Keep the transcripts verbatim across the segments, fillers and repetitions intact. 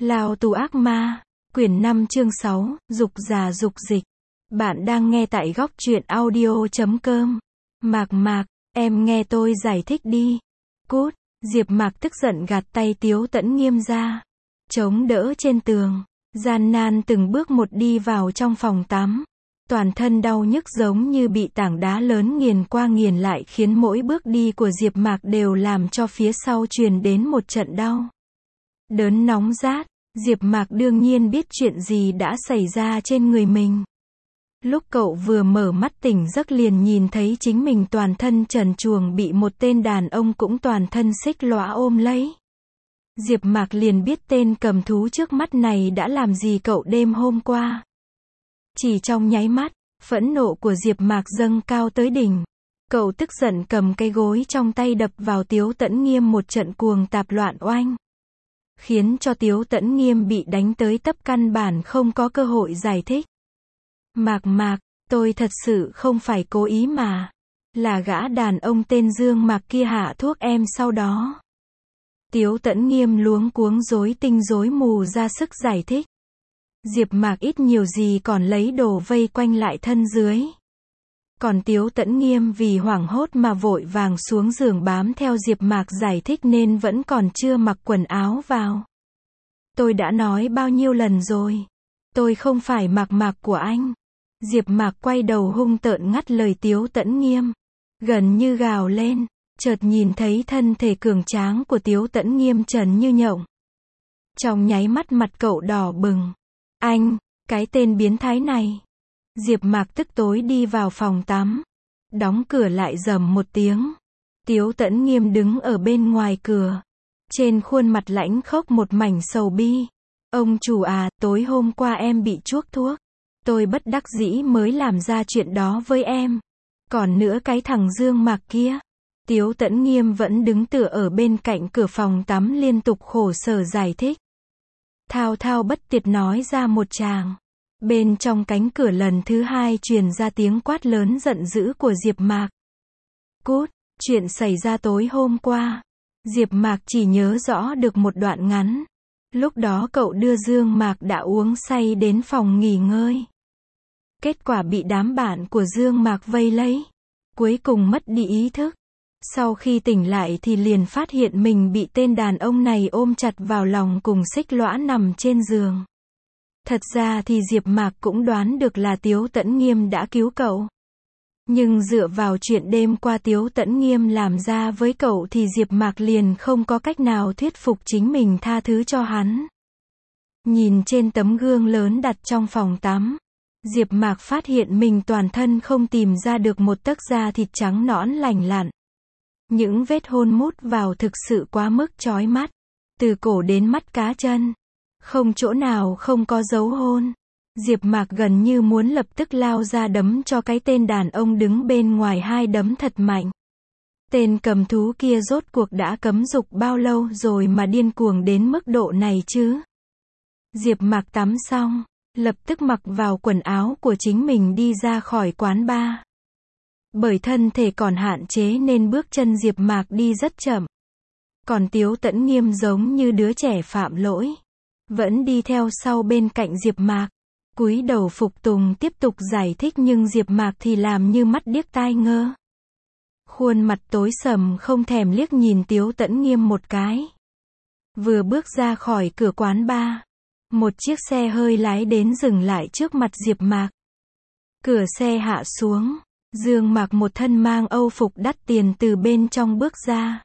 Lao tù ác ma, quyển năm chương sáu, dục già dục dịch. Bạn đang nghe tại góc truyện audio chấm com. Mạc Mạc, em nghe tôi giải thích đi. Cút, Diệp Mạc tức giận gạt tay Tiếu Tẫn Nghiêm ra. Chống đỡ trên tường, gian nan từng bước một đi vào trong phòng tắm. Toàn thân đau nhức giống như bị tảng đá lớn nghiền qua nghiền lại khiến mỗi bước đi của Diệp Mạc đều làm cho phía sau truyền đến một trận đau. Đớn nóng rát, Diệp Mạc đương nhiên biết chuyện gì đã xảy ra trên người mình. Lúc cậu vừa mở mắt tỉnh giấc liền nhìn thấy chính mình toàn thân trần truồng bị một tên đàn ông cũng toàn thân xích lõa ôm lấy. Diệp Mạc liền biết tên cầm thú trước mắt này đã làm gì cậu đêm hôm qua. Chỉ trong nháy mắt, phẫn nộ của Diệp Mạc dâng cao tới đỉnh. Cậu tức giận cầm cây gối trong tay đập vào Tiếu Tẫn Nghiêm một trận cuồng tạp loạn oanh. Khiến cho Tiếu Tẫn Nghiêm bị đánh tới tấp căn bản không có cơ hội giải thích. Mạc Mạc, tôi thật sự không phải cố ý mà. Là gã đàn ông tên Dương Mạc kia hạ thuốc em sau đó. Tiếu Tẫn Nghiêm luống cuống rối tinh rối mù ra sức giải thích. Diệp Mạc ít nhiều gì còn lấy đồ vây quanh lại thân dưới. Còn Tiếu Tẫn Nghiêm vì hoảng hốt mà vội vàng xuống giường bám theo Diệp Mạc giải thích nên vẫn còn chưa mặc quần áo vào. Tôi đã nói bao nhiêu lần rồi. Tôi không phải Mạc Mạc của anh. Diệp Mạc quay đầu hung tợn ngắt lời Tiếu Tẫn Nghiêm. Gần như gào lên, chợt nhìn thấy thân thể cường tráng của Tiếu Tẫn Nghiêm trần như nhộng. Trong nháy mắt mặt cậu đỏ bừng. Anh, cái tên biến thái này. Diệp Mạc tức tối đi vào phòng tắm. Đóng cửa lại rầm một tiếng. Tiếu Tẫn Nghiêm đứng ở bên ngoài cửa. Trên khuôn mặt lãnh khốc một mảnh sầu bi. Ông chủ à, tối hôm qua em bị chuốc thuốc. Tôi bất đắc dĩ mới làm ra chuyện đó với em. Còn nữa cái thằng Dương Mạc kia. Tiếu Tẫn Nghiêm vẫn đứng tựa ở bên cạnh cửa phòng tắm liên tục khổ sở giải thích. Thao thao bất tuyệt nói ra một tràng. Bên trong cánh cửa lần thứ hai truyền ra tiếng quát lớn giận dữ của Diệp Mạc. Cút, chuyện xảy ra tối hôm qua. Diệp Mạc chỉ nhớ rõ được một đoạn ngắn. Lúc đó cậu đưa Dương Mạc đã uống say đến phòng nghỉ ngơi. Kết quả bị đám bạn của Dương Mạc vây lấy. Cuối cùng mất đi ý thức. Sau khi tỉnh lại thì liền phát hiện mình bị tên đàn ông này ôm chặt vào lòng cùng xích lõa nằm trên giường. Thật ra thì Diệp Mạc cũng đoán được là Tiếu Tẫn Nghiêm đã cứu cậu. Nhưng dựa vào chuyện đêm qua Tiếu Tẫn Nghiêm làm ra với cậu thì Diệp Mạc liền không có cách nào thuyết phục chính mình tha thứ cho hắn. Nhìn trên tấm gương lớn đặt trong phòng tắm, Diệp Mạc phát hiện mình toàn thân không tìm ra được một tấc da thịt trắng nõn lành lặn. Những vết hôn mút vào thực sự quá mức chói mắt. Từ cổ đến mắt cá chân. Không chỗ nào không có dấu hôn. Diệp Mạc gần như muốn lập tức lao ra đấm cho cái tên đàn ông đứng bên ngoài hai đấm thật mạnh. Tên cầm thú kia rốt cuộc đã cấm dục bao lâu rồi mà điên cuồng đến mức độ này chứ. Diệp Mạc tắm xong, lập tức mặc vào quần áo của chính mình đi ra khỏi quán bar. Bởi thân thể còn hạn chế nên bước chân Diệp Mạc đi rất chậm. Còn Tiếu Tẫn Nghiêm giống như đứa trẻ phạm lỗi. Vẫn đi theo sau bên cạnh Diệp Mạc. Cúi đầu phục tùng tiếp tục giải thích nhưng Diệp Mạc thì làm như mắt điếc tai ngơ. Khuôn mặt tối sầm không thèm liếc nhìn Tiếu Tẫn Nghiêm một cái. Vừa bước ra khỏi cửa quán bar. Một chiếc xe hơi lái đến dừng lại trước mặt Diệp Mạc. Cửa xe hạ xuống. Dương Mạc một thân mang âu phục đắt tiền từ bên trong bước ra.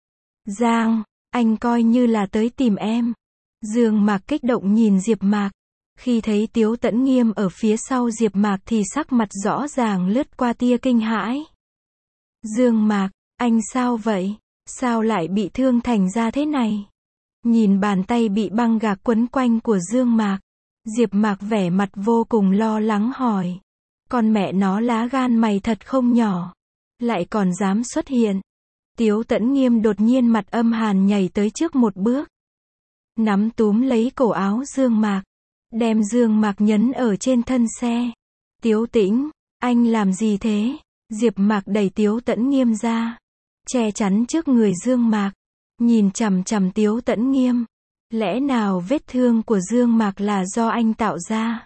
Giang, anh coi như là tới tìm em. Dương Mạc kích động nhìn Diệp Mạc. Khi thấy Tiếu Tẫn Nghiêm ở phía sau Diệp Mạc thì sắc mặt rõ ràng lướt qua tia kinh hãi. Dương Mạc, anh sao vậy? Sao lại bị thương thành ra thế này? Nhìn bàn tay bị băng gạc quấn quanh của Dương Mạc. Diệp Mạc vẻ mặt vô cùng lo lắng hỏi. Con mẹ nó lá gan mày thật không nhỏ. Lại còn dám xuất hiện. Tiếu Tẫn Nghiêm đột nhiên mặt âm hàn nhảy tới trước một bước. Nắm túm lấy cổ áo Dương Mạc. Đem Dương Mạc nhấn ở trên thân xe. Tiếu Tĩnh, anh làm gì thế? Diệp Mạc đẩy Tiếu Tẫn Nghiêm ra. Che chắn trước người Dương Mạc. Nhìn chằm chằm Tiếu Tẫn Nghiêm. Lẽ nào vết thương của Dương Mạc là do anh tạo ra?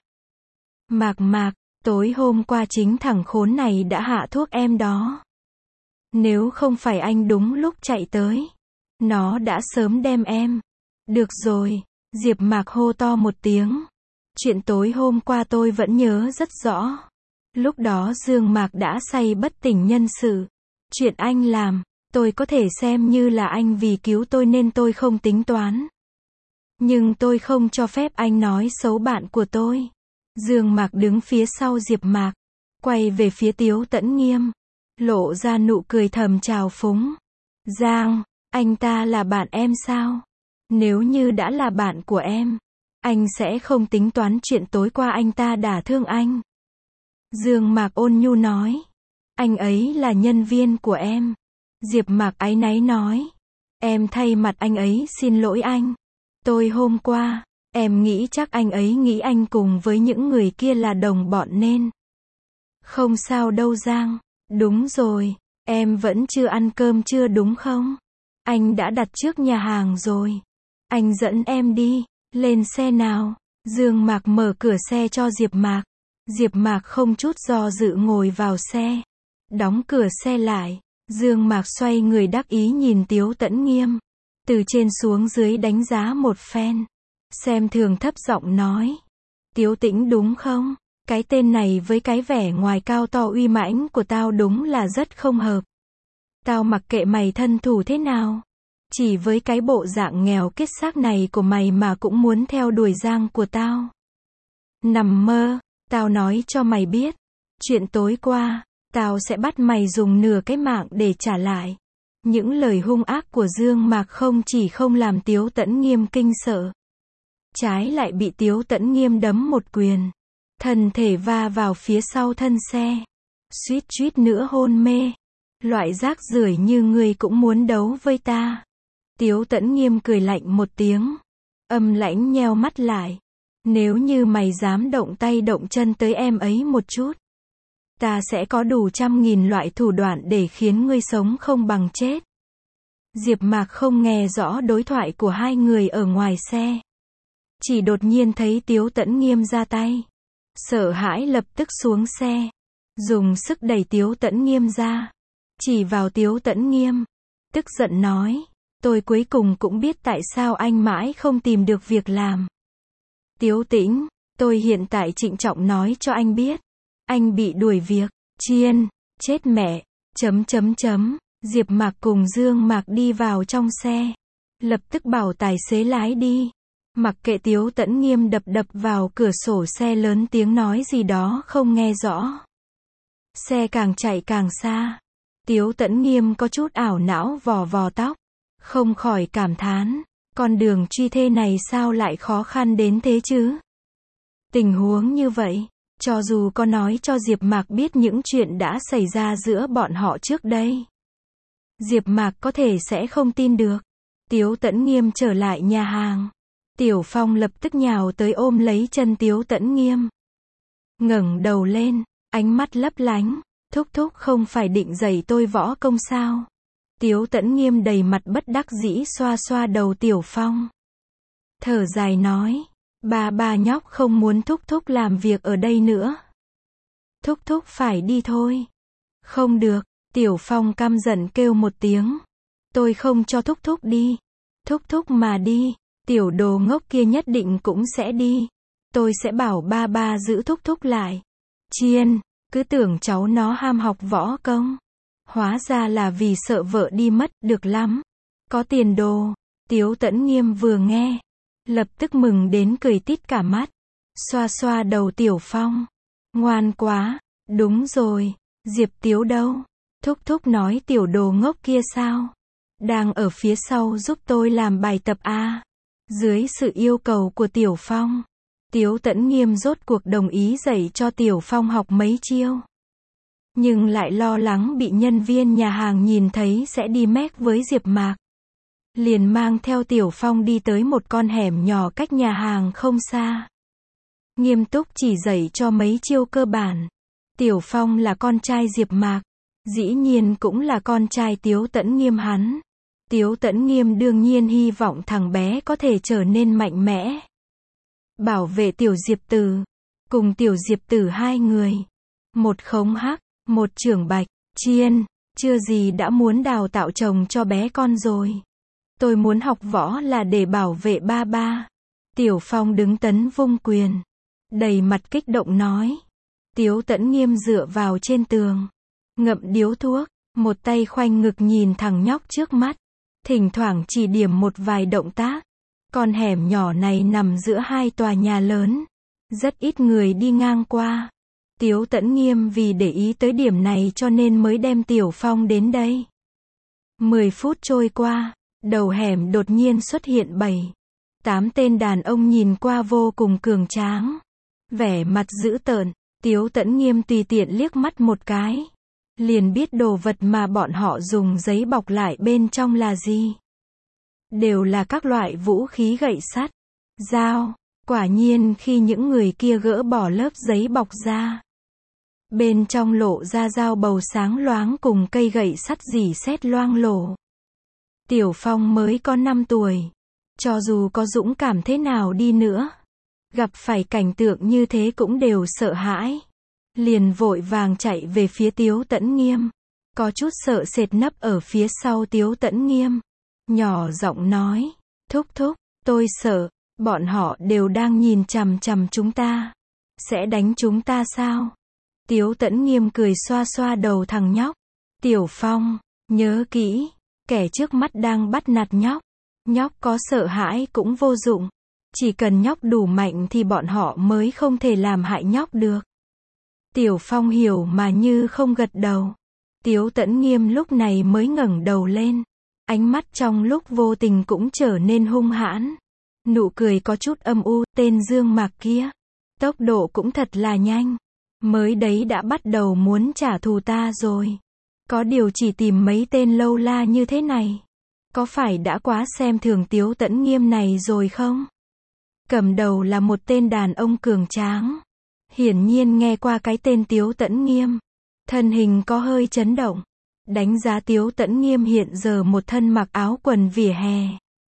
Mạc Mạc, tối hôm qua chính thằng khốn này đã hạ thuốc em đó. Nếu không phải anh đúng lúc chạy tới, nó đã sớm đem em. Được rồi, Diệp Mạc hô to một tiếng. Chuyện tối hôm qua tôi vẫn nhớ rất rõ. Lúc đó Dương Mạc đã say bất tỉnh nhân sự. Chuyện anh làm, tôi có thể xem như là anh vì cứu tôi nên tôi không tính toán. Nhưng tôi không cho phép anh nói xấu bạn của tôi. Dương Mạc đứng phía sau Diệp Mạc, quay về phía Tiếu Tẫn Nghiêm, lộ ra nụ cười thầm trào phúng. Giang, anh ta là bạn em sao? Nếu như đã là bạn của em, anh sẽ không tính toán chuyện tối qua anh ta đả thương anh. Dương Mạc ôn nhu nói. Anh ấy là nhân viên của em. Diệp Mạc áy náy nói. Em thay mặt anh ấy xin lỗi anh. Tôi hôm qua, em nghĩ chắc anh ấy nghĩ anh cùng với những người kia là đồng bọn nên. Không sao đâu Giang. Đúng rồi, em vẫn chưa ăn cơm trưa đúng không? Anh đã đặt trước nhà hàng rồi. Anh dẫn em đi, lên xe nào. Dương Mạc mở cửa xe cho Diệp Mạc. Diệp Mạc không chút do dự ngồi vào xe. Đóng cửa xe lại. Dương Mạc xoay người đắc ý nhìn Tiếu Tẫn Nghiêm. Từ trên xuống dưới đánh giá một phen. Xem thường thấp giọng nói. Tiếu Tĩnh đúng không? Cái tên này với cái vẻ ngoài cao to uy mãnh của tao đúng là rất không hợp. Tao mặc kệ mày thân thủ thế nào. Chỉ với cái bộ dạng nghèo kiết xác này của mày mà cũng muốn theo đuổi Giang của tao. Nằm mơ, tao nói cho mày biết. Chuyện tối qua, tao sẽ bắt mày dùng nửa cái mạng để trả lại. Những lời hung ác của Dương Mạc không chỉ không làm Tiếu Tẫn Nghiêm kinh sợ. Trái lại bị Tiếu Tẫn Nghiêm đấm một quyền. Thân thể va vào phía sau thân xe. Suýt suýt nữa hôn mê. Loại rác rưởi như ngươi cũng muốn đấu với ta. Tiếu Tẫn Nghiêm cười lạnh một tiếng. Âm lãnh nheo mắt lại. Nếu như mày dám động tay động chân tới em ấy một chút, ta sẽ có đủ trăm nghìn loại thủ đoạn để khiến ngươi sống không bằng chết. Diệp Mạc không nghe rõ đối thoại của hai người ở ngoài xe. Chỉ đột nhiên thấy Tiếu Tẫn Nghiêm ra tay. Sợ hãi lập tức xuống xe. Dùng sức đẩy Tiếu Tẫn Nghiêm ra. Chỉ vào Tiếu Tẫn Nghiêm. Tức giận nói. Tôi cuối cùng cũng biết tại sao anh mãi không tìm được việc làm. Tiếu Tĩnh, tôi hiện tại trịnh trọng nói cho anh biết. Anh bị đuổi việc. Chiên, chết mẹ, chấm chấm chấm. Diệp Mạc cùng Dương Mạc đi vào trong xe. Lập tức bảo tài xế lái đi. Mặc kệ Tiếu Tẫn Nghiêm đập đập vào cửa sổ xe lớn tiếng nói gì đó không nghe rõ. Xe càng chạy càng xa. Tiếu Tẫn Nghiêm có chút ảo não vò vò tóc. Không khỏi cảm thán. Con đường truy thê này sao lại khó khăn đến thế chứ? Tình huống như vậy, cho dù có nói cho Diệp Mạc biết những chuyện đã xảy ra giữa bọn họ trước đây, Diệp Mạc có thể sẽ không tin được. Tiếu Tẫn Nghiêm trở lại nhà hàng. Tiểu Phong lập tức nhào tới ôm lấy chân Tiếu Tẫn Nghiêm. Ngẩng đầu lên, ánh mắt lấp lánh. Thúc thúc không phải định dạy tôi võ công sao? Tiếu Tẫn Nghiêm đầy mặt bất đắc dĩ xoa xoa đầu Tiểu Phong. Thở dài nói. Ba ba nhóc không muốn thúc thúc làm việc ở đây nữa. Thúc thúc phải đi thôi. Không được. Tiểu Phong căm giận kêu một tiếng. Tôi không cho thúc thúc đi. Thúc thúc mà đi, tiểu đồ ngốc kia nhất định cũng sẽ đi. Tôi sẽ bảo ba ba giữ thúc thúc lại. Chiên, cứ tưởng cháu nó ham học võ công. Hóa ra là vì sợ vợ đi mất, được lắm. Có tiền đồ. Tiếu Tẫn Nghiêm vừa nghe, lập tức mừng đến cười tít cả mắt. Xoa xoa đầu Tiểu Phong. Ngoan quá, đúng rồi, Diệp Tiếu đâu? Thúc thúc nói tiểu đồ ngốc kia sao? Đang ở phía sau giúp tôi làm bài tập a. Dưới sự yêu cầu của Tiểu Phong, Tiếu Tẫn Nghiêm rốt cuộc đồng ý dạy cho Tiểu Phong học mấy chiêu. Nhưng lại lo lắng bị nhân viên nhà hàng nhìn thấy sẽ đi mét với Diệp Mạc. Liền mang theo Tiểu Phong đi tới một con hẻm nhỏ cách nhà hàng không xa. Nghiêm túc chỉ dạy cho mấy chiêu cơ bản. Tiểu Phong là con trai Diệp Mạc, dĩ nhiên cũng là con trai Tiếu Tẫn Nghiêm hắn. Tiếu Tẫn Nghiêm đương nhiên hy vọng thằng bé có thể trở nên mạnh mẽ. Bảo vệ tiểu Diệp Tử. Cùng tiểu Diệp Tử hai người. Một khống hắc, một trưởng Bạch Chiên. Chưa gì đã muốn đào tạo chồng cho bé con rồi. Tôi muốn học võ là để bảo vệ ba ba. Tiểu Phong đứng tấn vung quyền. Đầy mặt kích động nói. Tiếu Tẫn Nghiêm dựa vào trên tường. Ngậm điếu thuốc. Một tay khoanh ngực nhìn thằng nhóc trước mắt. Thỉnh thoảng chỉ điểm một vài động tác. Con hẻm nhỏ này nằm giữa hai tòa nhà lớn. Rất ít người đi ngang qua. Tiếu Tẫn Nghiêm vì để ý tới điểm này cho nên mới đem Tiểu Phong đến đây. Mười phút trôi qua, đầu hẻm đột nhiên xuất hiện bảy, tám tên đàn ông nhìn qua vô cùng cường tráng. Vẻ mặt dữ tợn, Tiếu Tẫn Nghiêm tùy tiện liếc mắt một cái. Liền biết đồ vật mà bọn họ dùng giấy bọc lại bên trong là gì. Đều là các loại vũ khí gậy sắt, dao. Quả nhiên khi những người kia gỡ bỏ lớp giấy bọc ra, bên trong lộ ra dao bầu sáng loáng cùng cây gậy sắt rỉ sét loang lổ. Tiểu Phong mới có năm tuổi. Cho dù có dũng cảm thế nào đi nữa, gặp phải cảnh tượng như thế cũng đều sợ hãi. Liền vội vàng chạy về phía Tiếu Tẫn Nghiêm. Có chút sợ sệt nấp ở phía sau Tiếu Tẫn Nghiêm. Nhỏ giọng nói, thúc thúc, tôi sợ, bọn họ đều đang nhìn chằm chằm chúng ta. Sẽ đánh chúng ta sao? Tiếu Tẫn Nghiêm cười xoa xoa đầu thằng nhóc. Tiểu Phong, nhớ kỹ, kẻ trước mắt đang bắt nạt nhóc. Nhóc có sợ hãi cũng vô dụng. Chỉ cần nhóc đủ mạnh thì bọn họ mới không thể làm hại nhóc được. Tiểu Phong hiểu mà như không gật đầu. Tiếu Tẫn Nghiêm lúc này mới ngẩng đầu lên. Ánh mắt trong lúc vô tình cũng trở nên hung hãn. Nụ cười có chút âm u, tên Dương Mạc kia. Tốc độ cũng thật là nhanh. Mới đấy đã bắt đầu muốn trả thù ta rồi. Có điều chỉ tìm mấy tên lâu la như thế này. Có phải đã quá xem thường Tiếu Tẫn Nghiêm này rồi không? Cầm đầu là một tên đàn ông cường tráng. Hiển nhiên nghe qua cái tên Tiếu Tẫn Nghiêm. Thân hình có hơi chấn động. Đánh giá Tiếu Tẫn Nghiêm hiện giờ một thân mặc áo quần vỉa hè.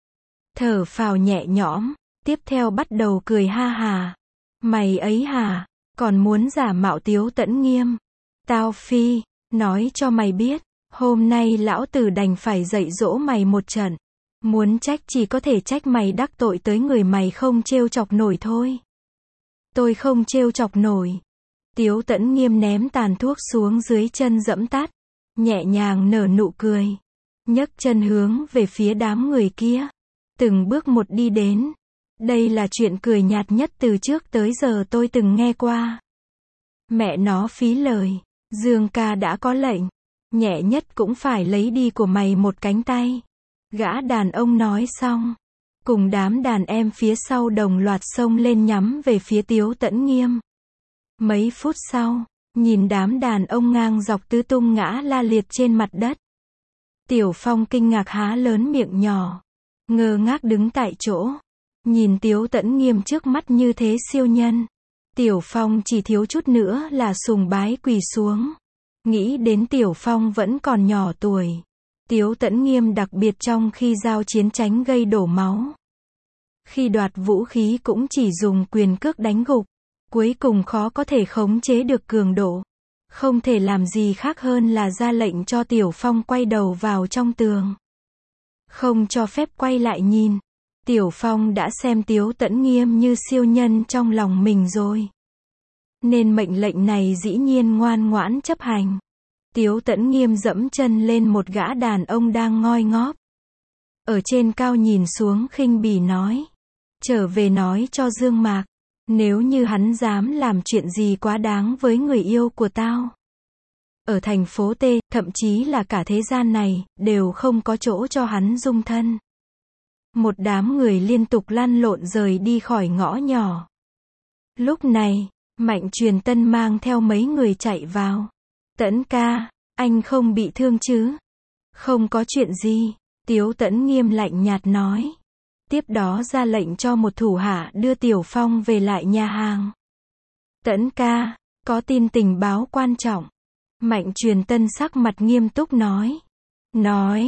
Thở phào nhẹ nhõm. Tiếp theo bắt đầu cười ha hà. Mày ấy hả? Còn muốn giả mạo Tiếu Tẫn Nghiêm. Tao phi, nói cho mày biết. Hôm nay lão tử đành phải dạy dỗ mày một trận. Muốn trách chỉ có thể trách mày đắc tội tới người mày không trêu chọc nổi thôi. Tôi không trêu chọc nổi. Tiếu Tẫn Nghiêm ném tàn thuốc xuống dưới chân dẫm tắt. Nhẹ nhàng nở nụ cười. Nhấc chân hướng về phía đám người kia. Từng bước một đi đến. Đây là chuyện cười nhạt nhất từ trước tới giờ tôi từng nghe qua. Mẹ nó phí lời. Dương ca đã có lệnh. Nhẹ nhất cũng phải lấy đi của mày một cánh tay. Gã đàn ông nói xong. Cùng đám đàn em phía sau đồng loạt xông lên nhắm về phía Tiếu Tẫn Nghiêm. Mấy phút sau, nhìn đám đàn ông ngang dọc tứ tung ngã la liệt trên mặt đất. Tiểu Phong kinh ngạc há lớn miệng nhỏ. Ngơ ngác đứng tại chỗ. Nhìn Tiếu Tẫn Nghiêm trước mắt như thế siêu nhân. Tiểu Phong chỉ thiếu chút nữa là sùng bái quỳ xuống. Nghĩ đến Tiểu Phong vẫn còn nhỏ tuổi. Tiếu Tẫn Nghiêm đặc biệt trong khi giao chiến tránh gây đổ máu. Khi đoạt vũ khí cũng chỉ dùng quyền cước đánh gục. Cuối cùng khó có thể khống chế được cường độ. Không thể làm gì khác hơn là ra lệnh cho Tiểu Phong quay đầu vào trong tường. Không cho phép quay lại nhìn. Tiểu Phong đã xem Tiếu Tẫn Nghiêm như siêu nhân trong lòng mình rồi. Nên mệnh lệnh này dĩ nhiên ngoan ngoãn chấp hành. Tiếu Tẫn Nghiêm dẫm chân lên một gã đàn ông đang ngoi ngóp. Ở trên cao nhìn xuống khinh bỉ nói. Trở về nói cho Dương Mạc. Nếu như hắn dám làm chuyện gì quá đáng với người yêu của tao. Ở thành phố T, thậm chí là cả thế gian này, đều không có chỗ cho hắn dung thân. Một đám người liên tục lăn lộn rời đi khỏi ngõ nhỏ. Lúc này, Mạnh Truyền Tân mang theo mấy người chạy vào. Tẫn ca, anh không bị thương chứ? Không có chuyện gì, Tiếu Tẫn Nghiêm lạnh nhạt nói. Tiếp đó ra lệnh cho một thủ hạ đưa Tiểu Phong về lại nhà hàng. Tẫn ca, có tin tình báo quan trọng. Mạnh Truyền Tân sắc mặt nghiêm túc nói. Nói,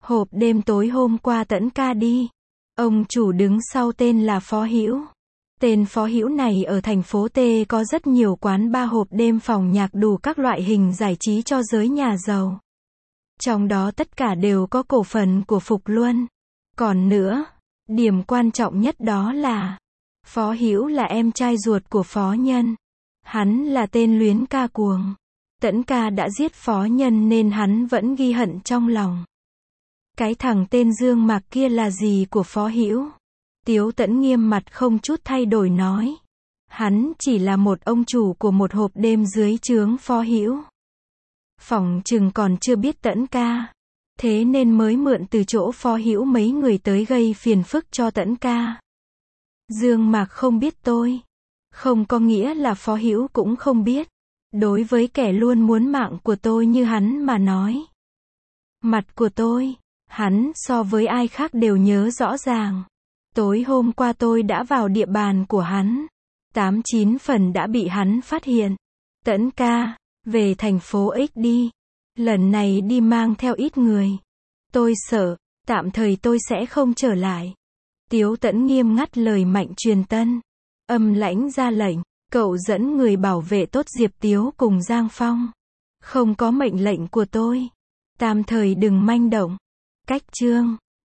Hộp đêm tối hôm qua Tẫn ca đi. Ông chủ đứng sau tên là Phó Hữu. Tên Phó Hữu này ở thành phố T có rất nhiều quán bar, hộp đêm, phòng nhạc, đủ các loại hình giải trí cho giới nhà giàu. Trong đó tất cả đều có cổ phần của Phục Luân. Còn nữa, điểm quan trọng nhất đó là Phó Hữu là em trai ruột của Phó Nhân. Hắn là tên luyến ca cuồng. Tẫn ca đã giết Phó Nhân nên hắn vẫn ghi hận trong lòng. Cái thằng tên Dương Mạc kia là gì của Phó Hữu? Tiếu Tẫn nghiêm mặt không chút thay đổi nói. Hắn chỉ là một ông chủ của một hộp đêm dưới trướng Phó Hữu. Phỏng chừng còn chưa biết Tẫn ca. Thế nên mới mượn từ chỗ Phó Hữu mấy người tới gây phiền phức cho Tẫn ca. Dương Mạc không biết tôi. Không có nghĩa là Phó Hữu cũng không biết. Đối với kẻ luôn muốn mạng của tôi như hắn mà nói. Mặt của tôi, hắn so với ai khác đều nhớ rõ ràng. Tối hôm qua tôi đã vào địa bàn của hắn. Tám chín phần đã bị hắn phát hiện. Tẫn ca, về thành phố X đi. Lần này đi mang theo ít người. Tôi sợ, tạm thời tôi sẽ không trở lại. Tiếu Tẫn nghiêm ngắt lời Mạnh Truyền Tân. Âm lãnh ra lệnh, cậu dẫn người bảo vệ tốt Diệp Tiếu cùng Giang Phong. Không có mệnh lệnh của tôi. Tạm thời đừng manh động. Cách chương